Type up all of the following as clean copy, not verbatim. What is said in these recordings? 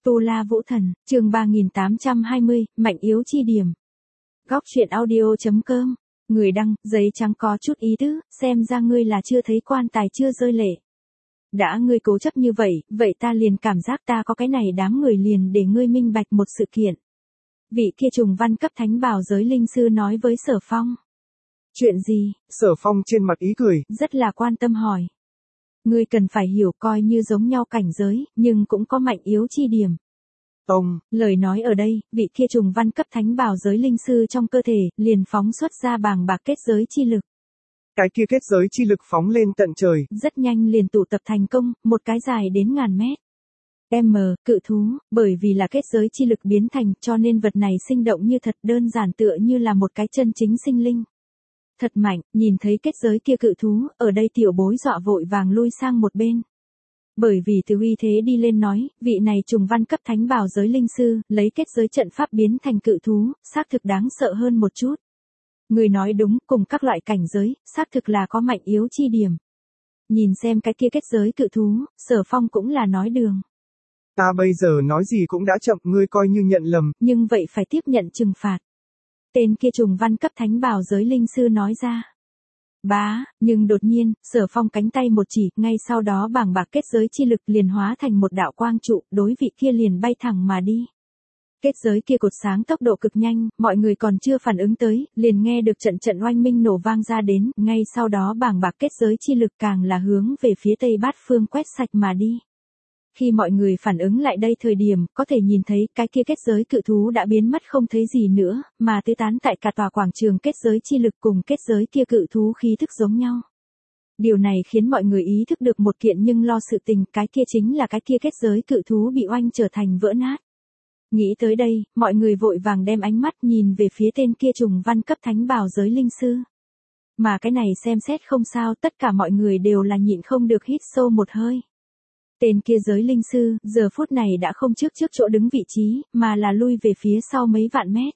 Tu La Vũ Thần, chương 3820, Mạnh yếu chi điểm. Góc truyện audio.com. Người đăng, giấy trắng có chút ý tứ, xem ra ngươi là chưa thấy quan tài chưa rơi lệ. Đã ngươi cố chấp như vậy, vậy ta liền cảm giác ta có cái này đám người liền để ngươi minh bạch một sự kiện. Vị kia trùng văn cấp thánh bảo giới linh sư nói với Sở Phong. Chuyện gì? Sở Phong trên mặt ý cười. Rất là quan tâm hỏi. Ngươi cần phải hiểu coi như giống nhau cảnh giới, nhưng cũng có mạnh yếu chi điểm. Lời nói ở đây, vị kia trùng văn cấp thánh bảo giới linh sư trong cơ thể, liền phóng xuất ra bàng bạc kết giới chi lực. Cái kia kết giới chi lực phóng lên tận trời. Rất nhanh liền tụ tập thành công, một cái dài đến ngàn mét. Cự thú, bởi vì là kết giới chi lực biến thành cho nên vật này sinh động như thật đơn giản tựa như là một cái chân chính sinh linh. Thật mạnh, nhìn thấy kết giới kia cự thú, ở đây tiểu bối dọa vội vàng lui sang một bên. Bởi vì từ uy thế đi lên nói, vị này trùng văn cấp thánh bảo giới linh sư, lấy kết giới trận pháp biến thành cự thú, xác thực đáng sợ hơn một chút. Người nói đúng, cùng các loại cảnh giới, xác thực là có mạnh yếu chi điểm. Nhìn xem cái kia kết giới cự thú, Sở Phong cũng là nói đường. Ta bây giờ nói gì cũng đã chậm, ngươi coi như nhận lầm. Nhưng vậy phải tiếp nhận trừng phạt. Tên kia trùng văn cấp thánh bảo giới linh sư nói ra. Nhưng đột nhiên, Sở Phong cánh tay một chỉ, ngay sau đó bàng bạc kết giới chi lực liền hóa thành một đạo quang trụ, đối vị kia liền bay thẳng mà đi. Kết giới kia cột sáng tốc độ cực nhanh, mọi người còn chưa phản ứng tới, liền nghe được trận trận oanh minh nổ vang ra đến, ngay sau đó bàng bạc kết giới chi lực càng là hướng về phía tây bát phương quét sạch mà đi. Khi mọi người phản ứng lại đây thời điểm, có thể nhìn thấy cái kia kết giới cự thú đã biến mất không thấy gì nữa, mà tứ tán tại cả tòa quảng trường kết giới chi lực cùng kết giới kia cự thú khí thức giống nhau. Điều này khiến mọi người ý thức được một kiện nhưng lo sự tình, cái kia chính là cái kia kết giới cự thú bị oanh trở thành vỡ nát. Nghĩ tới đây, mọi người vội vàng đem ánh mắt nhìn về phía tên kia trùng văn cấp thánh bảo giới linh sư. Mà cái này xem xét không sao, tất cả mọi người đều là nhịn không được hít sâu một hơi. Tên kia giới linh sư, giờ phút này đã không trước chỗ đứng vị trí, mà là lui về phía sau mấy vạn mét.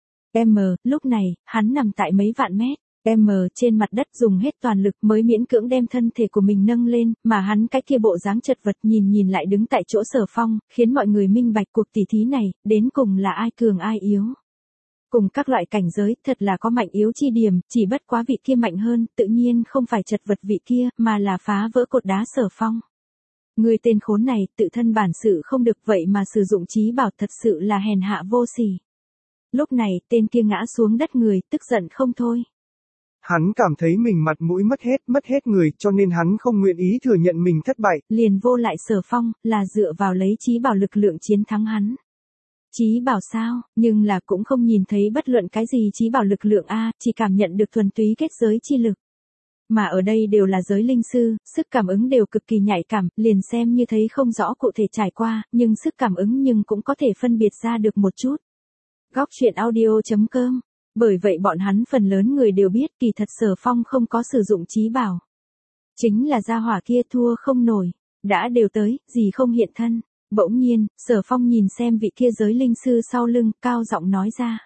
Lúc này, hắn nằm tại mấy vạn mét. Trên mặt đất dùng hết toàn lực mới miễn cưỡng đem thân thể của mình nâng lên, mà hắn cái kia bộ dáng chật vật nhìn lại đứng tại chỗ Sở Phong, khiến mọi người minh bạch cuộc tỉ thí này, đến cùng là ai cường ai yếu. Cùng các loại cảnh giới, thật là có mạnh yếu chi điểm, chỉ bất quá vị kia mạnh hơn, tự nhiên không phải chật vật vị kia, mà là phá vỡ cột đá Sở Phong. Người tên khốn này, tự thân bản sự không được vậy mà sử dụng trí bảo thật sự là hèn hạ vô sỉ. Lúc này, tên kia ngã xuống đất người, tức giận không thôi. Hắn cảm thấy mình mặt mũi mất hết người, cho nên hắn không nguyện ý thừa nhận mình thất bại. Liền vô lại Sở Phong, là dựa vào lấy trí bảo lực lượng chiến thắng hắn. Trí bảo sao, nhưng là cũng không nhìn thấy bất luận cái gì trí bảo lực lượng a, chỉ cảm nhận được thuần túy kết giới chi lực. Mà ở đây đều là giới linh sư, sức cảm ứng đều cực kỳ nhạy cảm, liền xem như thấy không rõ cụ thể trải qua, nhưng sức cảm ứng nhưng cũng có thể phân biệt ra được một chút. Góc truyện audio.com. Bởi vậy bọn hắn phần lớn người đều biết kỳ thật Sở Phong không có sử dụng trí bảo. Chính là gia hỏa kia thua không nổi, đã đều tới, gì không hiện thân. Bỗng nhiên, Sở Phong nhìn xem vị kia giới linh sư sau lưng, cao giọng nói ra.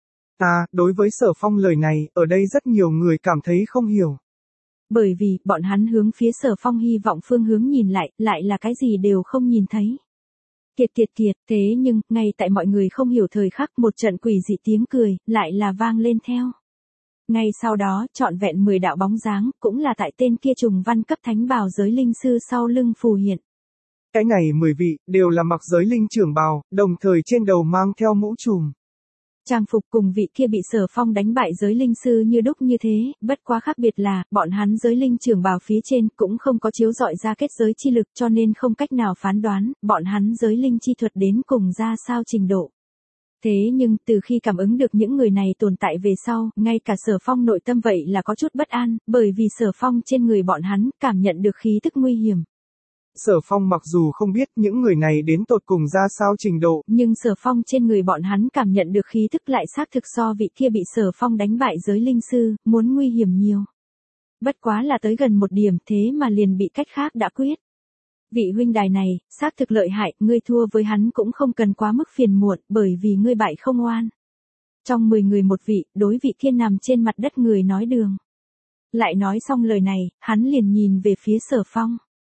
Đối với Sở Phong lời này, ở đây rất nhiều người cảm thấy không hiểu. Bởi vì, bọn hắn hướng phía Sở Phong hy vọng phương hướng nhìn lại là cái gì đều không nhìn thấy. Kiệt, thế nhưng, ngay tại mọi người không hiểu thời khắc một trận quỷ dị tiếng cười, lại là vang lên theo. Ngay sau đó, trọn vẹn 10 đạo bóng dáng, cũng là tại tên kia trùng văn cấp thánh bảo giới linh sư sau lưng phù hiện. Cái này 10 vị, đều là mặc giới linh trưởng bào, đồng thời trên đầu mang theo mũ trùm. Trang phục cùng vị kia bị Sở Phong đánh bại giới linh sư như đúc như thế, bất quá khác biệt là, bọn hắn giới linh trưởng bào phía trên cũng không có chiếu rọi ra kết giới chi lực cho nên không cách nào phán đoán, bọn hắn giới linh chi thuật đến cùng ra sao trình độ. Thế nhưng, từ khi cảm ứng được những người này tồn tại về sau, ngay cả Sở Phong nội tâm vậy là có chút bất an, bởi vì Sở Phong trên người bọn hắn, cảm nhận được khí tức nguy hiểm. Sở Phong mặc dù không biết những người này đến tột cùng ra sao trình độ, nhưng Sở Phong trên người bọn hắn cảm nhận được khí tức lại xác thực so vị kia bị Sở Phong đánh bại giới linh sư, muốn nguy hiểm nhiều. Bất quá là tới gần một điểm thế mà liền bị cách khác đã quyết. Vị huynh đài này, xác thực lợi hại, ngươi thua với hắn cũng không cần quá mức phiền muộn, bởi vì ngươi bại không oan. Trong 10 người một vị, đối vị kia nằm trên mặt đất người nói đường. Lại nói xong lời này, hắn liền nhìn về phía Sở Phong.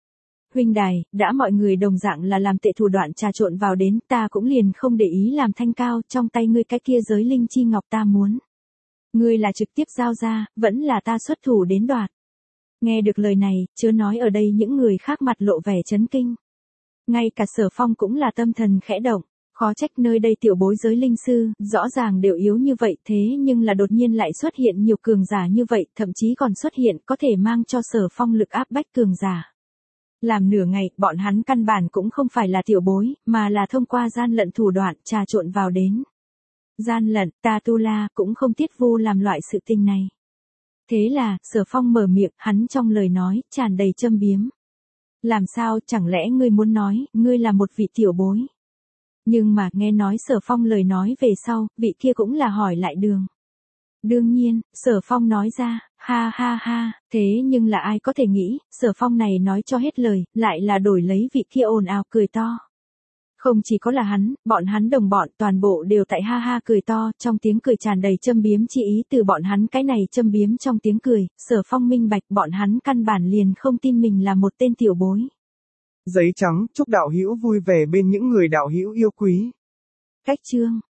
Huynh đài, đã mọi người đồng dạng là làm tệ thủ đoạn trà trộn vào đến, ta cũng liền không để ý làm thanh cao, trong tay ngươi cái kia giới linh chi ngọc ta muốn. Ngươi là trực tiếp giao ra, vẫn là ta xuất thủ đến đoạt. Nghe được lời này, chớ nói ở đây những người khác mặt lộ vẻ chấn kinh. Ngay cả Sở Phong cũng là tâm thần khẽ động, khó trách nơi đây tiểu bối giới linh sư, rõ ràng đều yếu như vậy thế nhưng là đột nhiên lại xuất hiện nhiều cường giả như vậy, thậm chí còn xuất hiện có thể mang cho Sở Phong lực áp bách cường giả. Làm nửa ngày, bọn hắn căn bản cũng không phải là tiểu bối, mà là thông qua gian lận thủ đoạn trà trộn vào đến. Gian lận, ta tu la cũng không tiết vô làm loại sự tình này. Thế là, Sở Phong mở miệng, hắn trong lời nói, tràn đầy châm biếm. Làm sao, chẳng lẽ ngươi muốn nói, ngươi là một vị tiểu bối? Nhưng mà, nghe nói Sở Phong lời nói về sau, vị kia cũng là hỏi lại đường. Đương nhiên, Sở Phong nói ra, ha ha ha, thế nhưng là ai có thể nghĩ, Sở Phong này nói cho hết lời, lại là đổi lấy vị kia ồn ào cười to. Không chỉ có là hắn, bọn hắn đồng bọn toàn bộ đều tại ha ha cười to, trong tiếng cười tràn đầy châm biếm chi ý từ bọn hắn cái này châm biếm trong tiếng cười, Sở Phong minh bạch bọn hắn căn bản liền không tin mình là một tên tiểu bối. Giấy trắng, chúc đạo hữu vui vẻ bên những người đạo hữu yêu quý. Cách chương